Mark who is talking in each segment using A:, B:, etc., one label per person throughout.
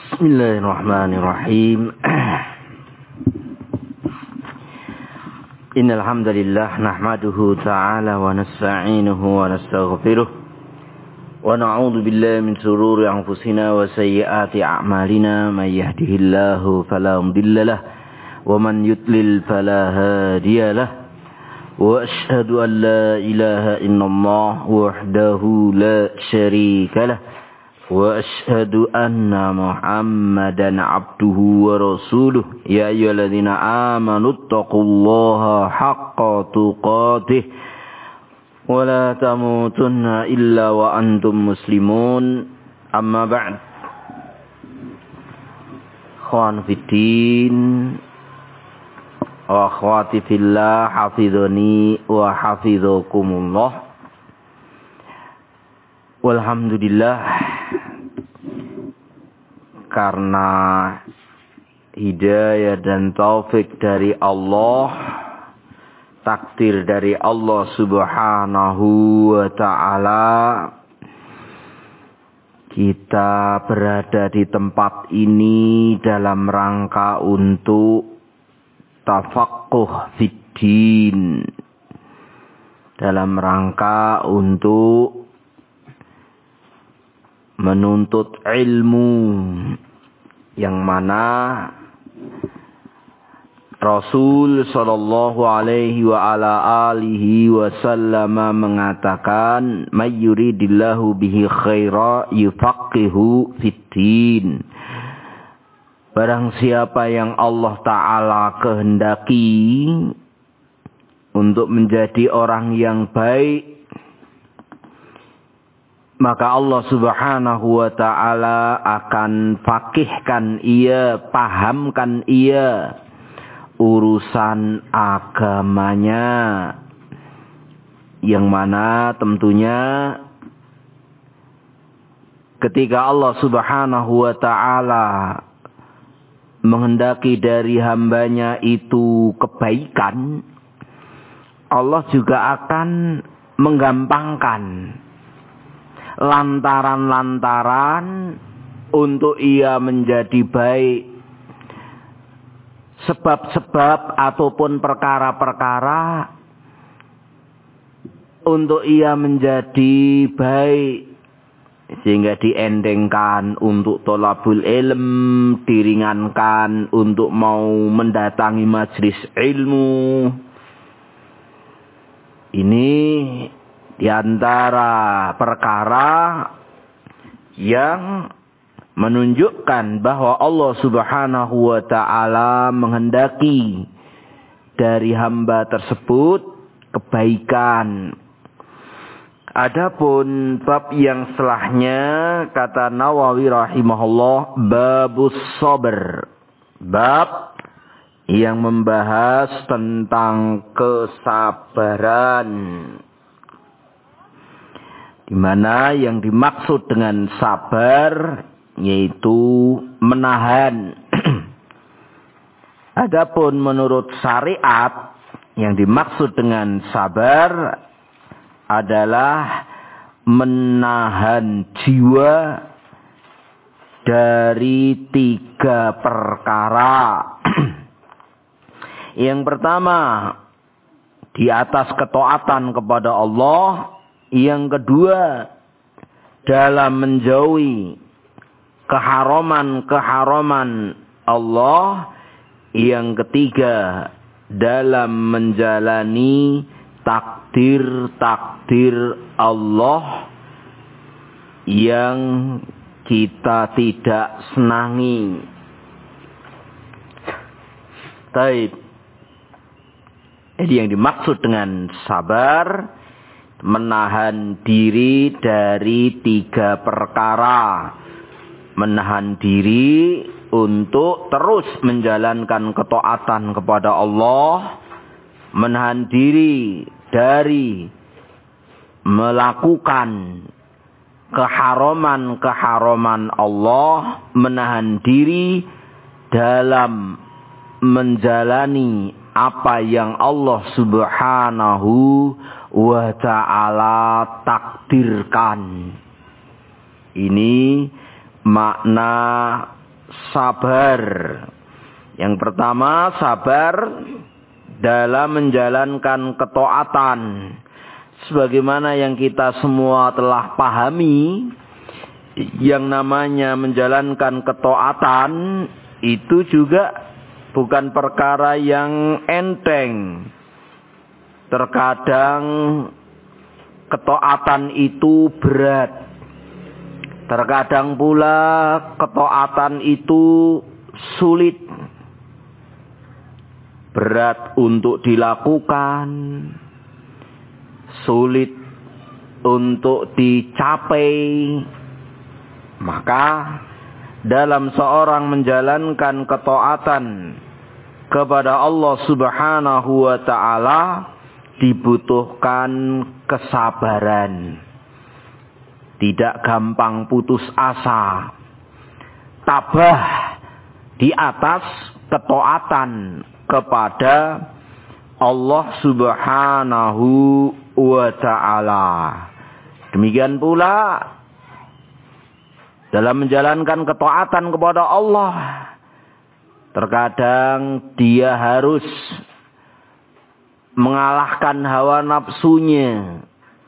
A: Bismillahirrahmanirrahim. Innal hamdalillah nahmaduhu ta'ala wa nasta'inuhu wa nastaghfiruh wa na'udzu billahi min shururi anfusina wa sayyiati a'malina may yahdihillahu fala mudilla lahu wa man yudlil fala hadiya lahu wa asyhadu an la ilaha illallah wahdahu la syarika lahu wa asyhadu anna Muhammadan abduhu wa rasuluh ya ayyuhalladzina amanu taqullaha haqqa tuqatih wa la tamutunna illa wa antum muslimun amma ba'd. Ikhwan fiddin wa akhwati fillah, hafidhani wa hafidhakumullah. Walhamdulillah, karena hidayah dan taufik dari Allah, takdir dari Allah Subhanahu wa ta'ala, kita berada di tempat ini dalam rangka untuk tafaqquh fiddin, dalam rangka untuk menuntut ilmu yang mana Rasul sallallahu alaihi wa ala alihi wasallam mengatakan, may yuridillahu bihi khaira yufaqihu fiddin. Barang siapa yang Allah Ta'ala kehendaki untuk menjadi orang yang baik, maka Allah Subhanahu wa ta'ala akan fakihkan ia, pahamkan ia urusan agamanya, yang mana tentunya ketika Allah Subhanahu wa ta'ala menghendaki dari hambanya itu kebaikan, Allah juga akan menggampangkan lantaran-lantaran untuk ia menjadi baik, sebab-sebab ataupun perkara-perkara untuk ia menjadi baik, sehingga diendengkan untuk thalabul ilm, diringankan untuk mau mendatangi majlis ilmu. Ini di antara perkara yang menunjukkan bahwa Allah Subhanahu wa ta'ala menghendaki dari hamba tersebut kebaikan. Adapun bab yang setelahnya, kata Nawawi rahimahullah, babus sabr, bab yang membahas tentang kesabaran, di mana yang dimaksud dengan sabar yaitu menahan. Adapun menurut syariat, yang dimaksud dengan sabar adalah menahan jiwa dari 3 perkara. Yang pertama, di atas ketaatan kepada Allah. Yang kedua, dalam menjauhi keharaman-keharaman Allah. Yang ketiga, dalam menjalani takdir-takdir Allah yang kita tidak senangi. Baik. Jadi yang dimaksud dengan sabar, menahan diri dari 3 perkara. Menahan diri untuk terus menjalankan ketaatan kepada Allah. Menahan diri dari melakukan keharaman-keharaman Allah. Menahan diri dalam menjalani apa yang Allah Subhanahu wa ta'ala takdirkan. Ini makna sabar. Yang pertama, sabar dalam menjalankan ketaatan. Sebagaimana yang kita semua telah pahami, yang namanya menjalankan ketaatan itu juga bukan perkara yang enteng. Terkadang ketaatan itu berat. Terkadang pula ketaatan itu sulit. Berat untuk dilakukan, sulit untuk dicapai. Maka dalam seorang menjalankan ketaatan kepada Allah Subhanahu wa ta'ala dibutuhkan kesabaran. Tidak gampang putus asa. Tabah di atas ketaatan kepada Allah Subhanahu wa ta'ala. Demikian pula dalam menjalankan ketaatan kepada Allah, terkadang dia harus mengalahkan hawa nafsunya,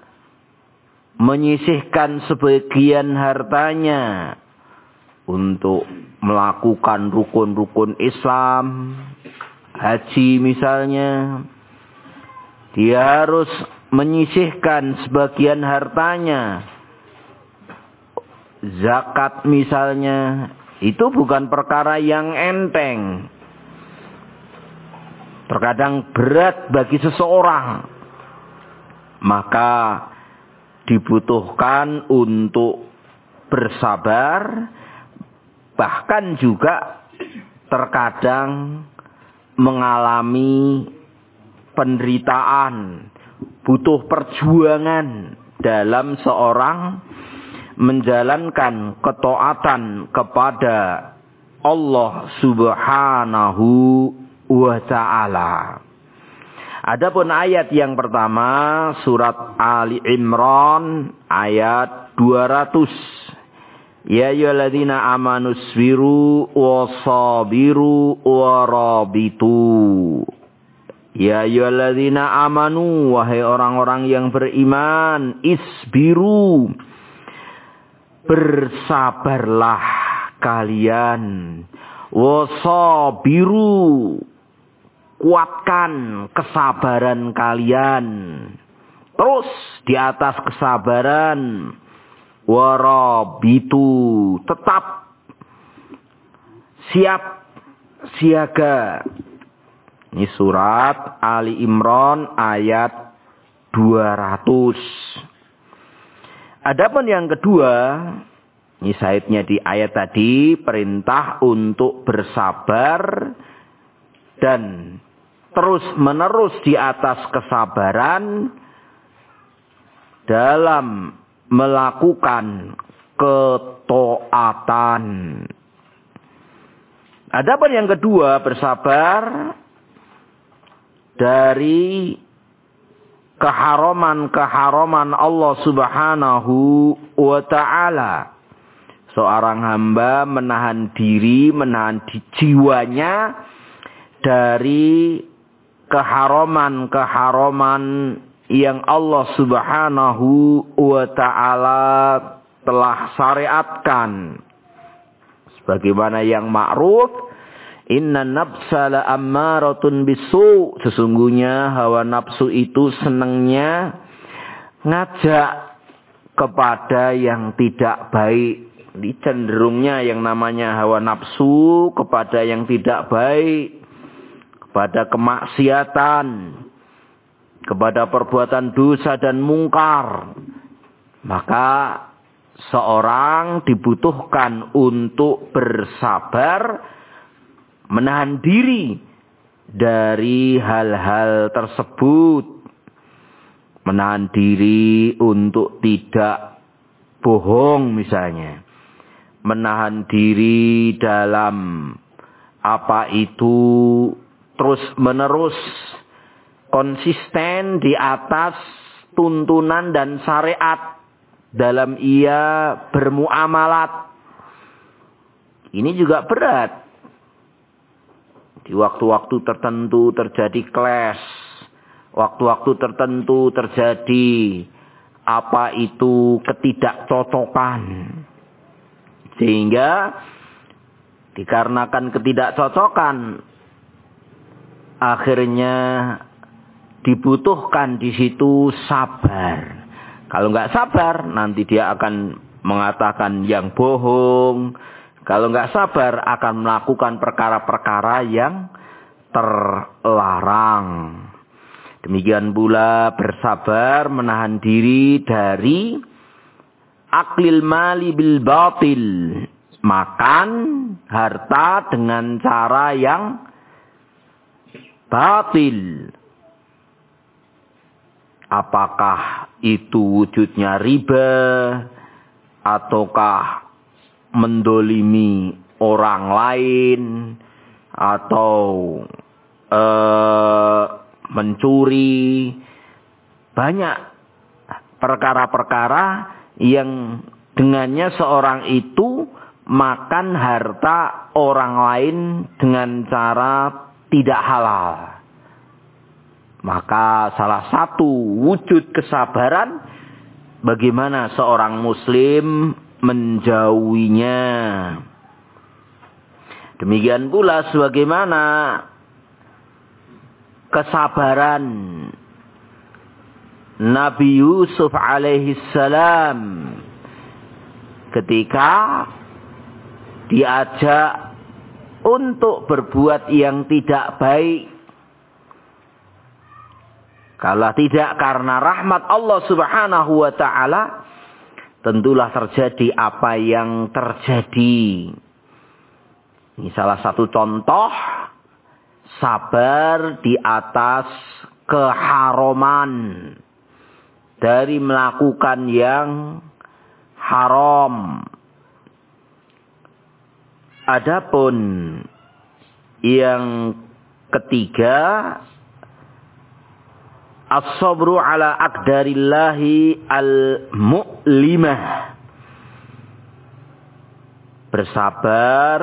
A: menyisihkan sebagian hartanya untuk melakukan rukun-rukun Islam, haji misalnya. Dia harus menyisihkan sebagian hartanya, zakat misalnya. Itu bukan perkara yang enteng. Terkadang berat bagi seseorang. Maka dibutuhkan untuk bersabar. Bahkan juga terkadang mengalami penderitaan. Butuh perjuangan dalam seorang menjalankan ketaatan kepada Allah Subhanahu wa ta'ala. Adapun ayat yang pertama, surat Ali Imran ayat 200. Ya ayyuhalladzina amanu isbiru wasabiru warabitu. Ya ayyuhalladzina amanu, wahai orang-orang yang beriman, isbiru, bersabarlah kalian. Wasabiru, kuatkan kesabaran kalian. Terus di atas kesabaran, warabitu, tetap siap siaga. Ini surat Ali Imran ayat 200. Adapun yang kedua, ini syaitnya di ayat tadi, perintah untuk bersabar dan terus menerus di atas kesabaran dalam melakukan ketaatan. Adapun yang kedua, bersabar dari keharaman Allah Subhanahu wa ta'ala. Seorang hamba menahan diri, menahan jiwanya dari keharaman yang Allah Subhanahu wa ta'ala telah syariatkan. Sebagaimana yang ma'ruf, inna nafsa la ammaratun bisu. Sesungguhnya hawa nafsu itu senangnya ngajak kepada yang tidak baik. Ini cenderungnya yang namanya hawa nafsu kepada yang tidak baik, kepada kemaksiatan, kepada perbuatan dosa dan mungkar. Maka seorang dibutuhkan untuk bersabar, menahan diri dari hal-hal tersebut. Menahan diri untuk tidak bohong misalnya. Menahan diri dalam apa itu terus menerus konsisten di atas tuntunan dan syariat dalam ia bermuamalat. Ini juga berat. Di waktu-waktu tertentu terjadi clash. Waktu-waktu tertentu terjadi ketidakcocokan. Sehingga dikarenakan ketidakcocokan, akhirnya dibutuhkan di situ sabar. Kalau nggak sabar, nanti dia akan mengatakan yang bohong. Kalau nggak sabar, akan melakukan perkara-perkara yang terlarang. Demikian pula bersabar menahan diri dari aklil mali bil batil. Makan harta dengan cara yang batil. Apakah itu wujudnya riba, ataukah mendolimi orang lain, atau mencuri. Banyak perkara-perkara yang dengannya seorang itu makan harta orang lain dengan cara tidak halal. Maka salah satu wujud kesabaran bagaimana seorang muslim menjauhinya. Demikian pula sebagaimana kesabaran Nabi Yusuf alaihissalam ketika diajak untuk berbuat yang tidak baik. Kalau tidak karena rahmat Allah subhanahu wa ta'ala, tentulah terjadi apa yang terjadi. Ini salah satu contoh sabar di atas keharaman dari melakukan yang haram. Adapun yang ketiga, as-sabru ala aqdarillahi al-mu'limah. Bersabar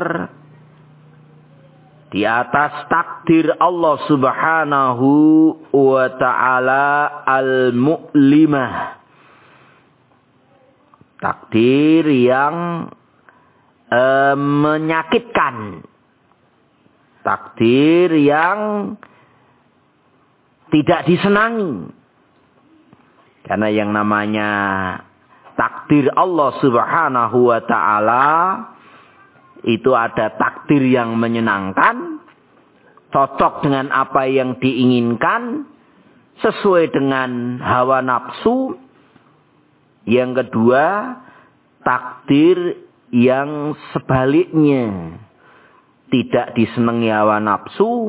A: di atas takdir Allah subhanahu wa ta'ala al-mu'limah. Takdir yang menyakitkan. Takdir yang tidak disenangi. Karena yang namanya takdir Allah subhanahu wa ta'ala itu ada takdir yang menyenangkan, cocok dengan apa yang diinginkan, sesuai dengan hawa nafsu. Yang kedua, takdir yang sebaliknya, tidak disenangi hawa nafsu,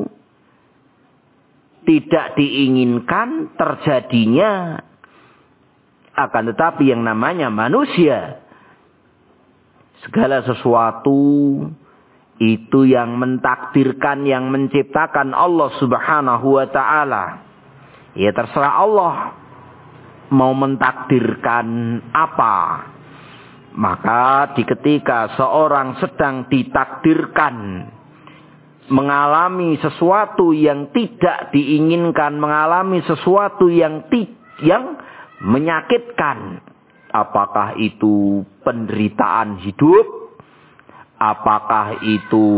A: tidak diinginkan terjadinya. Akan tetapi yang namanya manusia, segala sesuatu itu yang mentakdirkan, yang menciptakan Allah subhanahu wa ta'ala. Ya terserah Allah mau mentakdirkan apa. Maka di ketika seorang sedang ditakdirkan mengalami sesuatu yang tidak diinginkan, mengalami sesuatu yang menyakitkan, apakah itu penderitaan hidup, apakah itu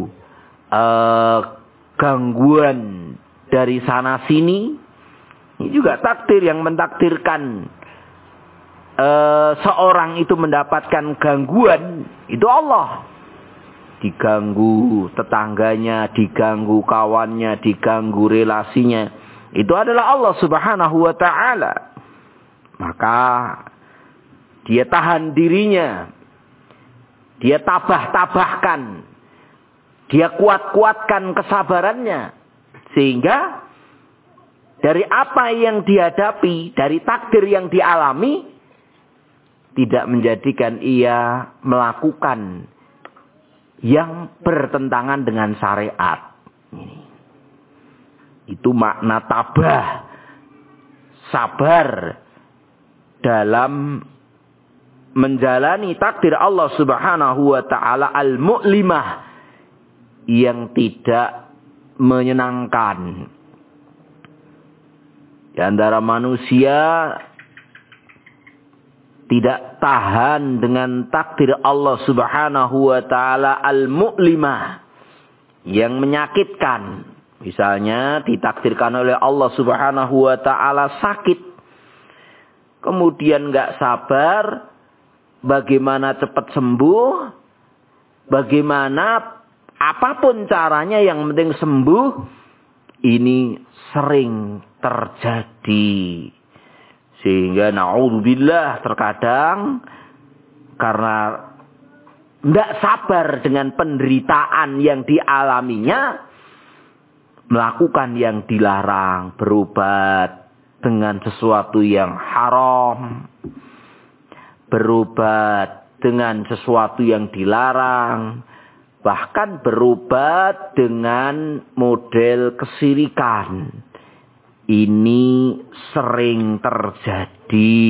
A: gangguan dari sana sini, ini juga takdir yang mentakdirkan seorang itu mendapatkan gangguan, itu Allah. Diganggu tetangganya, diganggu kawannya, diganggu relasinya, itu adalah Allah subhanahu wa ta'ala. Maka dia tahan dirinya, dia tabah-tabahkan, dia kuat-kuatkan kesabarannya, sehingga dari apa yang dihadapi, dari takdir yang dialami, tidak menjadikan ia melakukan yang bertentangan dengan syariat. Itu makna tabah, sabar dalam menjalani takdir Allah Subhanahu wa taala al-mu'limah yang tidak menyenangkan. Di antara manusia tidak tahan dengan takdir Allah Subhanahu wa taala al-mu'limah yang menyakitkan. Misalnya ditakdirkan oleh Allah Subhanahu wa taala sakit. Kemudian enggak sabar bagaimana cepat sembuh, bagaimana apapun caranya yang penting sembuh. Ini sering terjadi. Sehingga na'udzubillah terkadang karena tidak sabar dengan penderitaan yang dialaminya, melakukan yang dilarang, berobat dengan sesuatu yang haram, berobat dengan sesuatu yang dilarang, bahkan berobat dengan model kesirikan. Ini sering terjadi.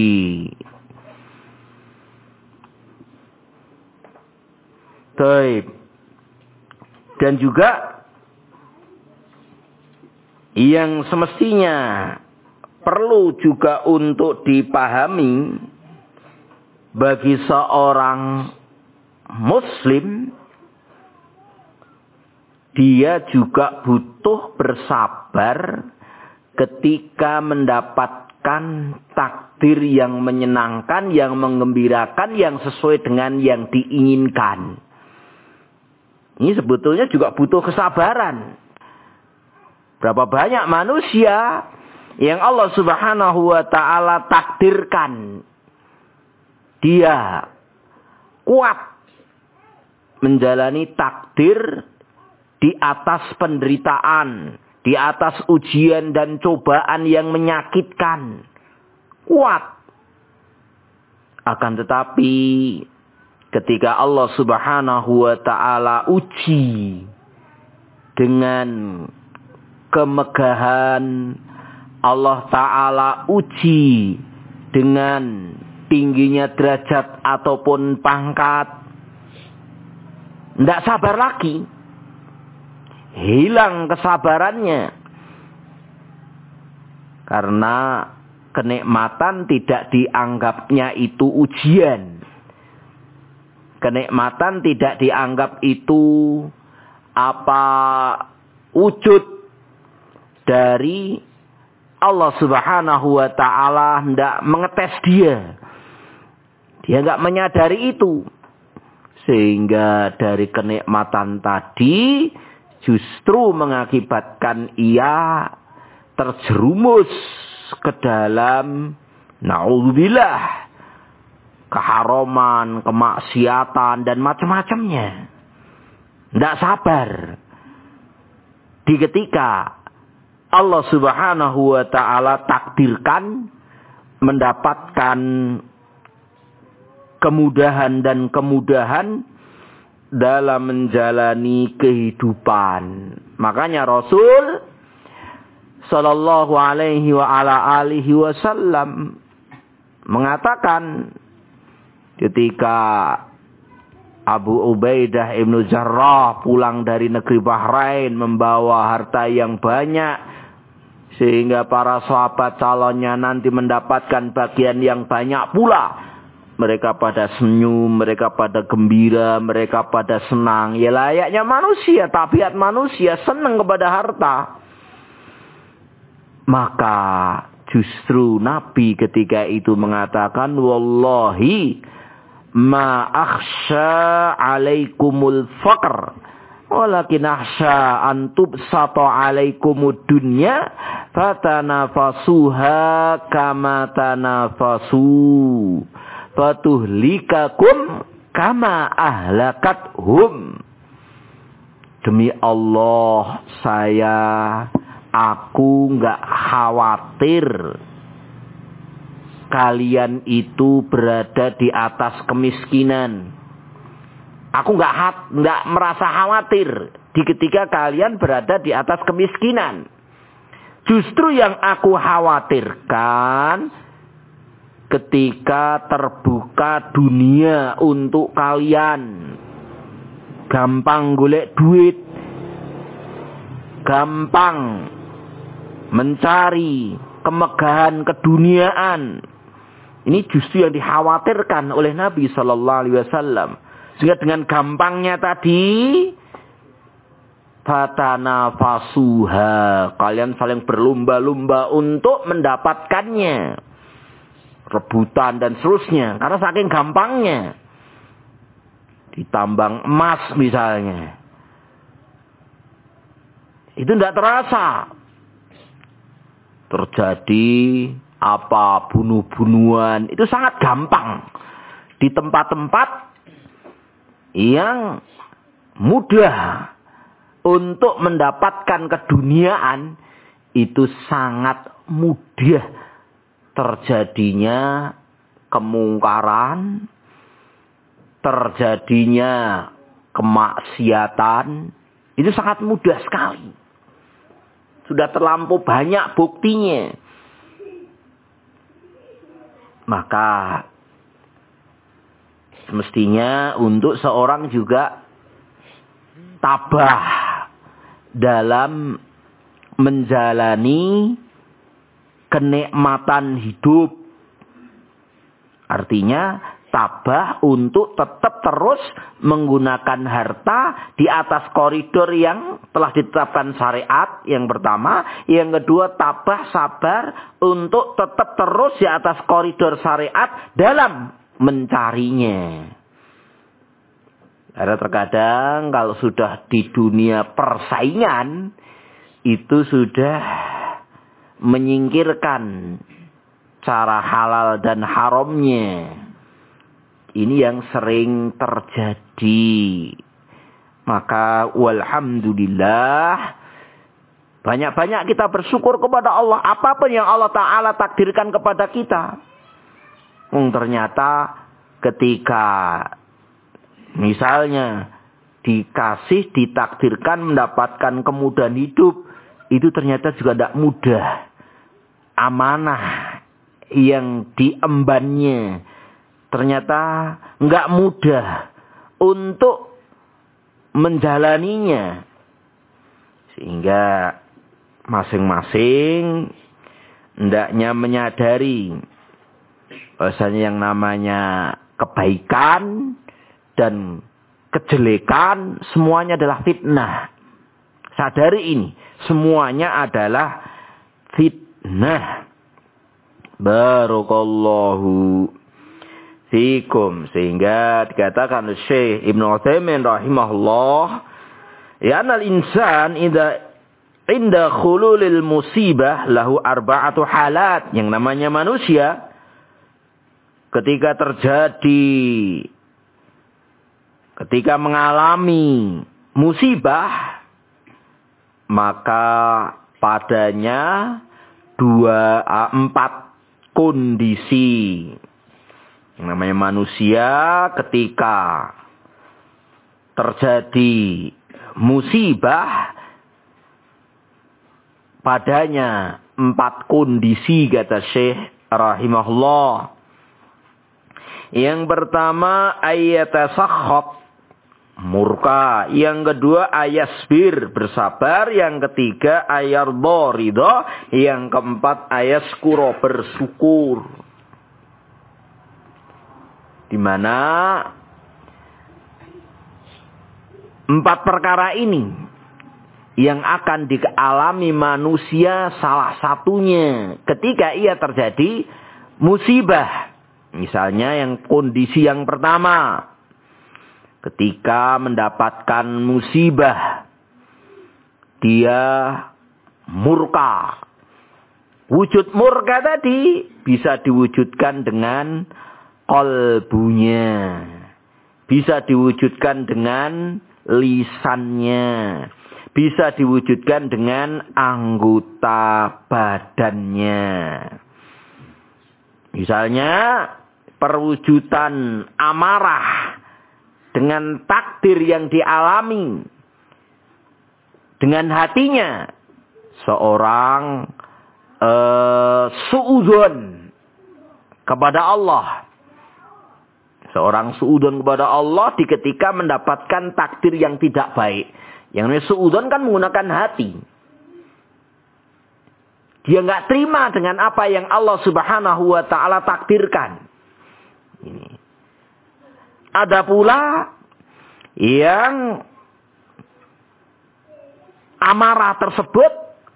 A: Baik. Dan juga yang semestinya perlu juga untuk dipahami bagi seorang muslim, dia juga butuh bersabar ketika mendapatkan takdir yang menyenangkan, yang menggembirakan, yang sesuai dengan yang diinginkan. Ini sebetulnya juga butuh kesabaran. Berapa banyak manusia yang Allah Subhanahu wa taala takdirkan dia kuat menjalani takdir di atas penderitaan, di atas ujian dan cobaan yang menyakitkan. Kuat. Akan tetapi ketika Allah Subhanahu wa taala uji dengan kemegahan, Allah taala uji dengan tingginya derajat ataupun pangkat, tidak sabar lagi. Hilang kesabarannya. Karena kenikmatan tidak dianggapnya itu ujian. Kenikmatan tidak dianggap itu wujud dari Allah Subhanahu wa taala, hendak mengetes dia. Dia enggak menyadari itu. Sehingga dari kenikmatan tadi justru mengakibatkan ia terjerumus ke dalam na'udzubillah keharaman, kemaksiatan dan macam-macamnya. Tidak sabar. Di ketika Allah Subhanahu wa taala takdirkan mendapatkan kemudahan dan kemudahan dalam menjalani kehidupan. Makanya Rasul sallallahu alaihi wa ala alihi wasallam mengatakan ketika Abu Ubaidah ibnu Jarrah pulang dari negeri Bahrain membawa harta yang banyak, sehingga para sahabat calonnya nanti mendapatkan bagian yang banyak pula. Mereka pada senyum, mereka pada gembira, mereka pada senang. Ya layaknya manusia, tabiat manusia senang kepada harta. Maka justru Nabi ketika itu mengatakan, wallahi ma akhsha alaikumul faqr walakin akhsha an tubsata alaikumud dunya fatanafasuha kama tanafasu fatuhlikakum kama ahlakathum. Demi Allah, aku enggak khawatir kalian itu berada di atas kemiskinan. Aku enggak merasa khawatir di ketika kalian berada di atas kemiskinan. Justru yang aku khawatirkan ketika terbuka dunia untuk kalian, gampang golek duit, gampang mencari kemegahan keduniaan. Ini justru yang dikhawatirkan oleh Nabi Sallallahu Alaihi Wasallam. Sehingga dengan gampangnya tadi, fatanafasuha, kalian saling berlomba-lomba untuk mendapatkannya, rebutan dan seterusnya, karena saking gampangnya. Ditambang emas misalnya, itu tidak terasa. Terjadi apa, bunuh-bunuhan, itu sangat gampang di tempat-tempat yang mudah untuk mendapatkan keduniaan. Itu sangat mudah terjadinya kemungkaran, terjadinya kemaksiatan. Itu sangat mudah sekali. Sudah terlampau banyak buktinya. Maka semestinya untuk seorang juga tabah dalam menjalani kenikmatan hidup. Artinya tabah untuk tetap terus menggunakan harta di atas koridor yang telah ditetapkan syariat, yang pertama. Yang kedua, tabah sabar untuk tetap terus di atas koridor syariat dalam mencarinya. Karena terkadang kalau sudah di dunia persaingan, itu sudah menyingkirkan cara halal dan haramnya. Ini yang sering terjadi. Maka walhamdulillah, banyak-banyak kita bersyukur kepada Allah. Apapun yang Allah Ta'ala takdirkan kepada kita. Ternyata ketika misalnya ditakdirkan mendapatkan kemudahan hidup, itu ternyata juga tidak mudah. Amanah yang diembannya ternyata enggak mudah untuk menjalaninya. Sehingga masing-masing hendaknya menyadari bahwasanya yang namanya kebaikan dan kejelekan semuanya adalah fitnah. Sadari ini, semuanya adalah fitnah. Barakallahu fikum. Sehingga dikatakan oleh Syekh Ibnu Utsaimin rahimahullah, ya anal insan inda khululil musibah lahu arba'atu halat. Yang namanya manusia ketika mengalami musibah, maka padanya 4 kondisi. Yang namanya manusia ketika terjadi musibah, padanya 4 kondisi, kata Syekh rahimahullah. Yang pertama, ayatasakhat, murka. Yang kedua, ayasbir, bersabar. Yang ketiga, ayardha, ridha. Yang keempat, ayaskura, bersyukur. Di mana 4 perkara ini yang akan dialami manusia, salah satunya ketika ia terjadi musibah. Misalnya yang kondisi yang pertama, ketika mendapatkan musibah, dia murka. Wujud murka tadi bisa diwujudkan dengan qalbunya, bisa diwujudkan dengan lisannya, bisa diwujudkan dengan anggota badannya. Misalnya perwujudan amarah dengan takdir yang dialami dengan hatinya. Seorang suudzon, kepada Allah. Seorang suudzon kepada Allah di ketika mendapatkan takdir yang tidak baik. Yang namanya suudzon kan menggunakan hati. Dia nggak terima dengan apa yang Allah Subhanahu wa taala takdirkan. Ini. Ada pula yang amarah tersebut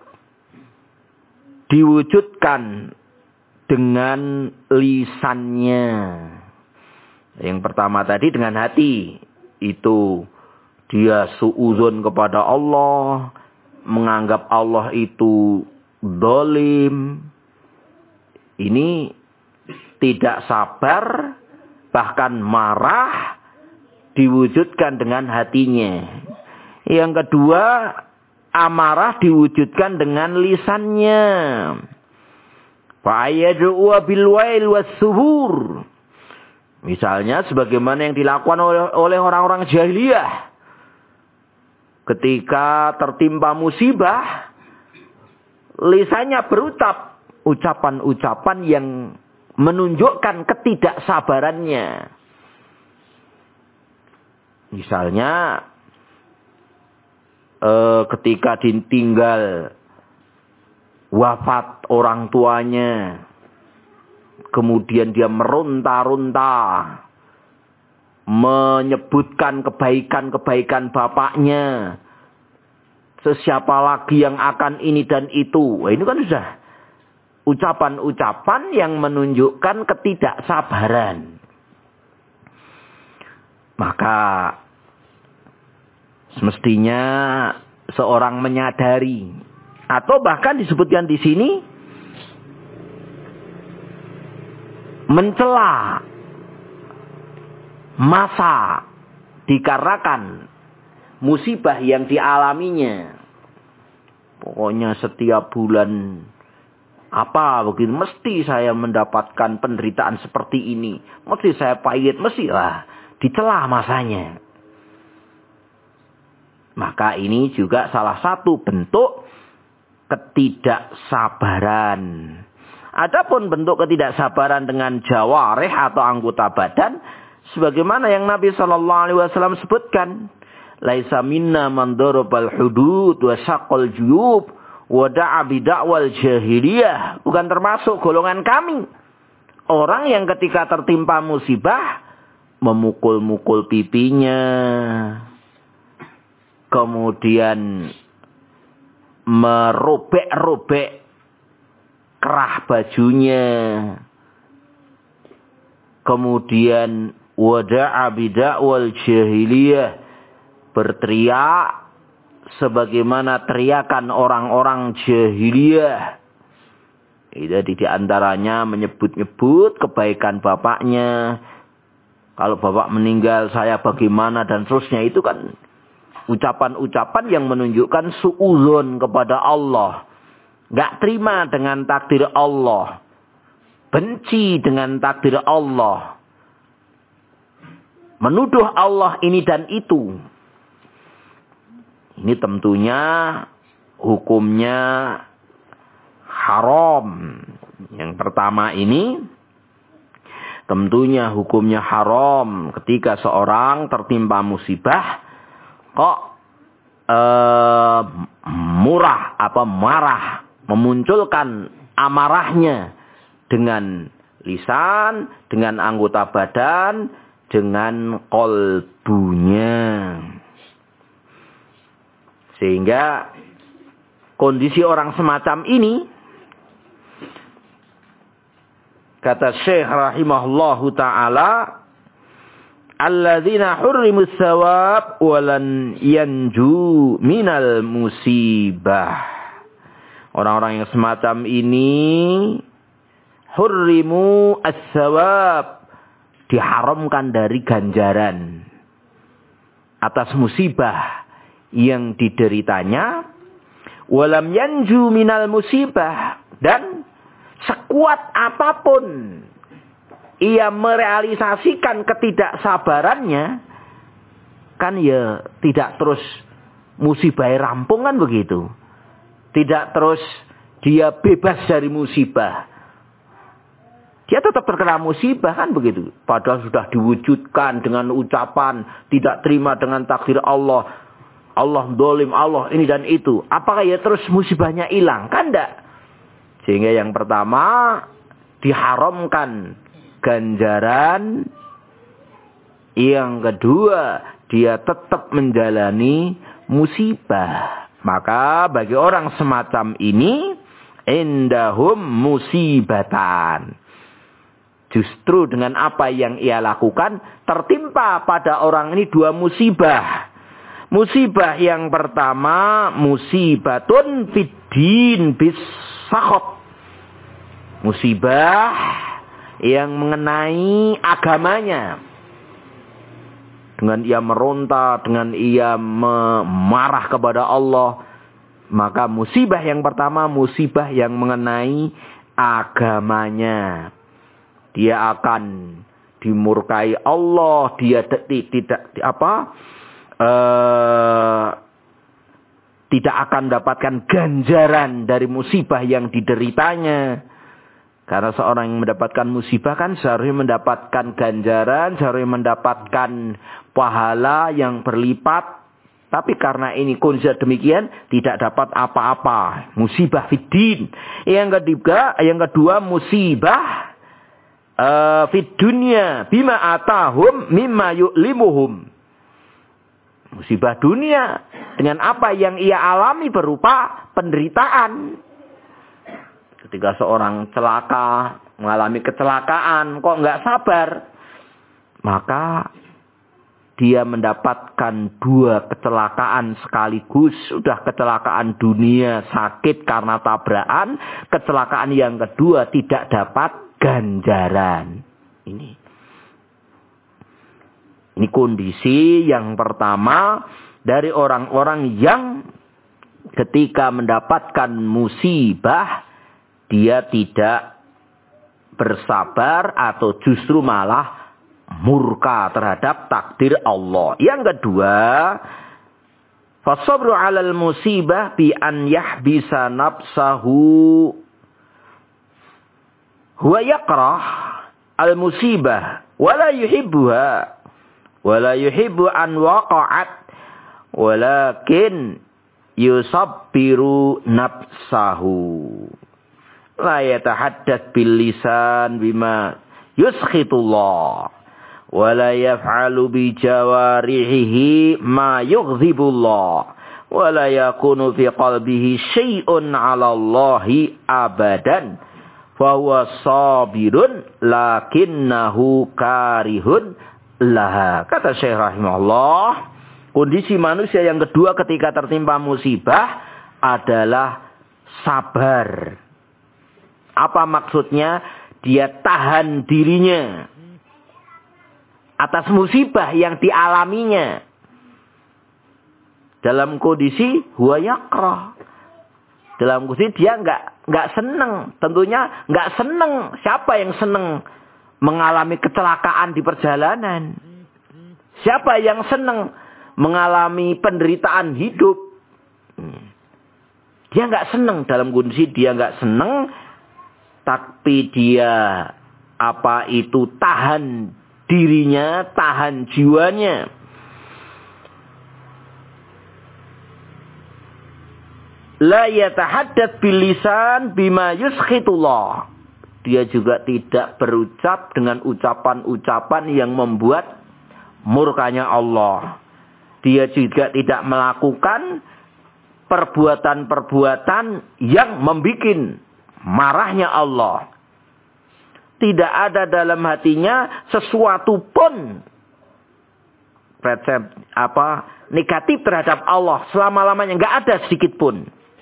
A: diwujudkan dengan lisannya. Yang pertama tadi dengan hati. Itu dia suudzon kepada Allah. Menganggap Allah itu zalim. Ini tidak sabar. Bahkan marah. Diwujudkan dengan hatinya. Yang kedua, amarah diwujudkan dengan lisannya. Fa'ayad'u bil wail was-subur. Misalnya sebagaimana yang dilakukan oleh orang-orang jahiliyah. Ketika tertimpa musibah, lisannya berucap ucapan-ucapan yang menunjukkan ketidaksabarannya. Misalnya ketika ditinggal wafat orang tuanya, kemudian dia meronta-ronta, menyebutkan kebaikan-kebaikan bapaknya. Sesiapa lagi yang akan ini dan itu. Wah, ini kan sudah ucapan-ucapan yang menunjukkan ketidaksabaran. Maka semestinya seorang menyadari, atau bahkan disebutkan di sini, mencela masa dikarenakan musibah yang dialaminya. Pokoknya setiap bulan apa begitu, mesti saya mendapatkan penderitaan seperti ini. Mesti saya pahit, mesti lah dicela masanya. Maka ini juga salah satu bentuk ketidaksabaran. Adapun bentuk ketidaksabaran dengan jawarih atau anggota badan, sebagaimana yang Nabi sallallahu alaihi wasallam sebutkan, laisa minna man darabal hudud wa syaqal juyub wa da'a bi da'wal jahiliyah. Bukan termasuk golongan kami orang yang ketika tertimpa musibah memukul-mukul pipinya, kemudian merobek-robek kerah bajunya, kemudian wada'a bida'wal jahiliyah, berteriak sebagaimana teriakan orang-orang jahiliyah. Jadi di antaranya menyebut-nyebut kebaikan bapaknya. Kalau bapak meninggal saya bagaimana dan seterusnya. Itu kan ucapan-ucapan yang menunjukkan suudzon kepada Allah. Gak terima dengan takdir Allah. Benci dengan takdir Allah. Menuduh Allah ini dan itu. Ini tentunya hukumnya haram. Yang pertama ini tentunya hukumnya haram ketika seorang tertimpa musibah kok murah apa marah, memunculkan amarahnya dengan lisan, dengan anggota badan, dengan kolbunya. Sehingga kondisi orang semacam ini, kata Syekh rahimahullahu ta'ala, alladzina hurrimus thawab walan yanju minal musibah. Orang-orang yang semacam ini hurrimu as-thawab, diharamkan dari ganjaran atas musibah yang dideritanya, walam yanju minal musibah, dan sekuat apapun ia merealisasikan ketidaksabarannya, kan ya tidak terus musibah rampung kan begitu. Tidak terus dia bebas dari musibah. dia tetap terkena musibah, kan begitu. Padahal sudah diwujudkan dengan ucapan tidak terima dengan takdir Allah. Allah dolim, Allah ini dan itu. Apakah ya terus musibahnya hilang? Kan enggak. Sehingga yang pertama diharamkan ganjaran. Yang kedua, dia tetap menjalani musibah. Maka bagi orang semacam ini, indahum musibatan. Justru dengan apa yang ia lakukan, tertimpa pada orang ini dua musibah. Musibah yang pertama, musibatun fiddin bisakhot. Musibah yang mengenai agamanya. Dengan ia meronta, dengan ia marah kepada Allah. Maka musibah yang pertama, musibah yang mengenai agamanya. Dia akan dimurkai Allah. Dia tidak akan dapatkan ganjaran dari musibah yang dideritanya. Karena seorang yang mendapatkan musibah kan seharusnya mendapatkan ganjaran, seharusnya mendapatkan pahala yang berlipat. Tapi karena ini kondisi demikian, tidak dapat apa-apa. Musibah fiddin. Yang kedua musibah fid dunya bima atahum mimma yu'limuhum. Musibah dunia dengan apa yang ia alami berupa penderitaan. Ketika seorang celaka, mengalami kecelakaan, kok nggak sabar, maka dia mendapatkan dua kecelakaan sekaligus. Sudah kecelakaan dunia, sakit karena tabrakan. Kecelakaan yang kedua tidak dapat ganjaran. Ini kondisi yang pertama dari orang-orang yang ketika mendapatkan musibah, dia tidak bersabar atau justru malah murka terhadap takdir Allah. Yang kedua, fasabru 'alal musibah bi an yahbisa nafsahu huwa yakrah al musibah wala yuhibbuha wala yuhibbu an waqa'at walakin yusabbiru nafsahu. La yatahaddath bil lisan bima yuskhitullah wa la yaf'alu bi jawarihi ma yughdhibullah wa la yakunu fi qalbihi syai'un 'ala Allahi abadan fa huwa sabirun lakinnahu karihun laha. Kata Syekh rahimahullah, kondisi manusia yang kedua ketika tertimpa musibah adalah sabar. Apa maksudnya? Dia tahan dirinya atas musibah yang dialaminya. Dalam kondisi huwa yakrah. Dalam kondisi dia nggak senang. Tentunya nggak senang. Siapa yang senang mengalami kecelakaan di perjalanan? Siapa yang senang mengalami penderitaan hidup? Dia nggak senang. Dalam kondisi dia nggak senang. Tapi dia tahan dirinya, tahan jiwanya. La yatahaddath bil lisan bima yuskhitullah. Dia juga tidak berucap dengan ucapan-ucapan yang membuat murkanya Allah. Dia juga tidak melakukan perbuatan-perbuatan yang membuat marahnya Allah. Tidak ada dalam hatinya sesuatu pun negatif terhadap Allah selama-lamanya, enggak ada sedikit pun.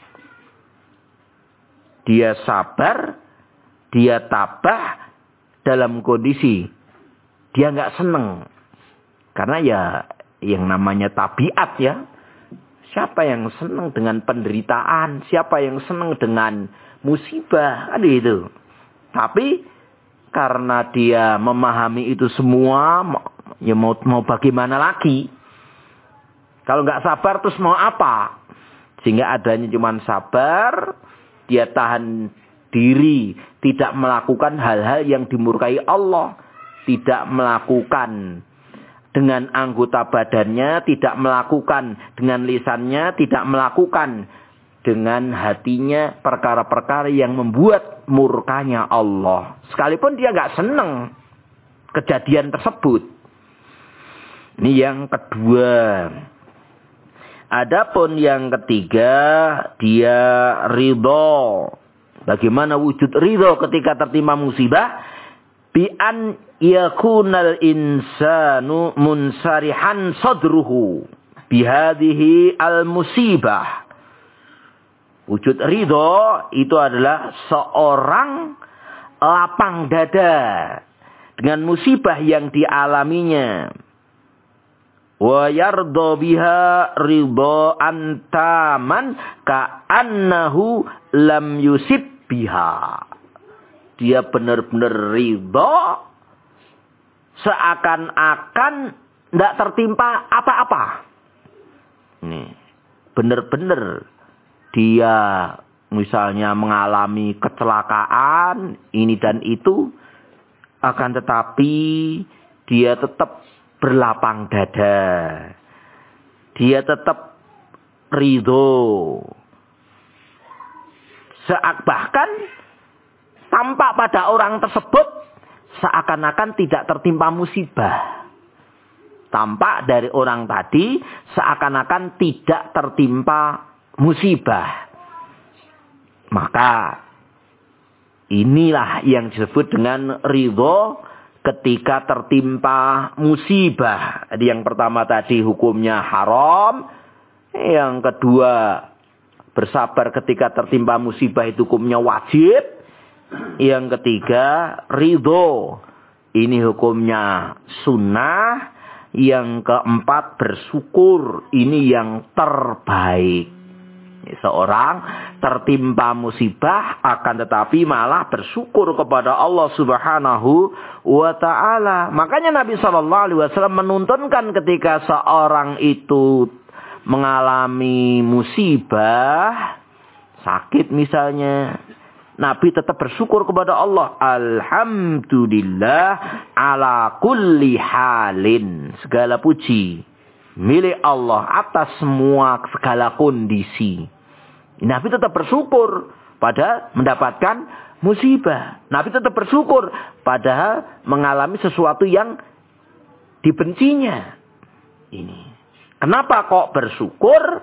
A: Dia sabar, dia tabah dalam kondisi dia enggak senang. Karena ya yang namanya tabiat ya. Siapa yang senang dengan penderitaan? Siapa yang senang dengan musibah? Ada itu. Tapi karena dia memahami itu semua, ya mau bagaimana lagi? Kalau nggak sabar terus mau apa? Sehingga adanya cuma sabar, dia tahan diri, tidak melakukan hal-hal yang dimurkai Allah, tidak melakukan dengan anggota badannya, tidak melakukan dengan lisannya, tidak melakukan dengan hatinya perkara-perkara yang membuat murkanya Allah. Sekalipun dia nggak senang kejadian tersebut. Ini yang kedua. Adapun yang ketiga, dia ridho. Bagaimana wujud ridho ketika tertimpa musibah? Bi an yakunal insanu munsarihan sadruhu bihadhihi al musibah. Wujud ridho itu adalah seorang lapang dada dengan musibah yang dialaminya. Wa yardo biha ridhaan taman ka'annahu lam yusib biha. Dia benar-benar ridho seakan-akan tidak tertimpa apa-apa. Nih, benar-benar dia misalnya mengalami kecelakaan ini dan itu, akan tetapi dia tetap berlapang dada. Dia tetap ridho. Bahkan tampak pada orang tersebut seakan-akan tidak tertimpa musibah. Tampak dari orang tadi seakan-akan tidak tertimpa musibah. Maka inilah yang disebut dengan ridho ketika tertimpa musibah. Jadi yang pertama tadi hukumnya haram. Yang kedua, bersabar ketika tertimpa musibah itu hukumnya wajib. Yang ketiga, ridho. Ini hukumnya sunnah. Yang keempat, bersyukur. Ini yang terbaik. Seorang tertimpa musibah akan tetapi malah bersyukur kepada Allah Subhanahu wa ta'ala. Makanya Nabi SAW menuntunkan ketika seorang itu mengalami musibah, sakit misalnya, Nabi tetap bersyukur kepada Allah. Alhamdulillah ala kulli halin. Segala puji milik Allah atas segala kondisi. Nabi tetap bersyukur pada mendapatkan musibah. Nabi tetap bersyukur padahal mengalami sesuatu yang dibencinya. Ini. Kenapa kok bersyukur?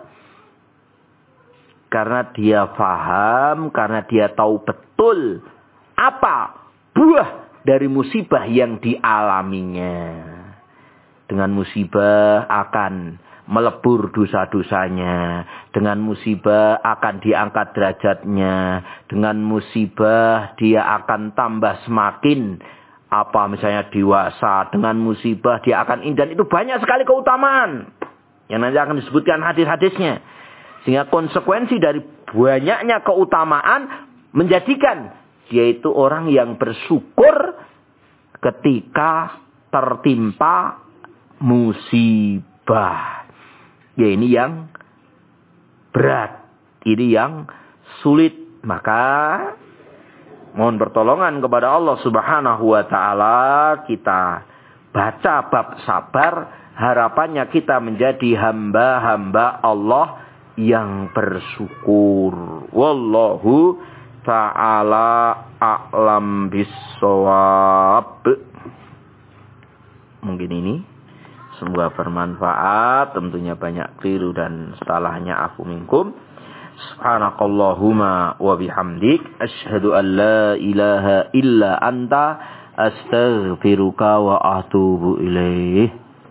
A: Karena dia paham, karena dia tahu betul apa buah dari musibah yang dialaminya. Dengan musibah akan melebur dosa-dosanya. Dengan musibah akan diangkat derajatnya. Dengan musibah dia akan tambah semakin misalnya dewasa. Dengan musibah dia akan indah. Itu banyak sekali keutamaan yang nanti akan disebutkan hadis-hadisnya. Sehingga konsekuensi dari banyaknya keutamaan menjadikan dia itu orang yang bersyukur ketika tertimpa musibah. Ya ini yang berat. Ini yang sulit. Maka mohon pertolongan kepada Allah Subhanahu wa ta'ala. Kita baca bab sabar. Harapannya kita menjadi hamba-hamba Allah yang bersyukur. Wallahu ta'ala a'lam bissawab. Mungkin ini. Semoga bermanfaat. Tentunya banyak keliru dan salahnya. Afu minkum. Subhanakallahumma wa bihamdik. Asyhadu an la ilaha illa anta. Astaghfiruka wa atubu ilaih.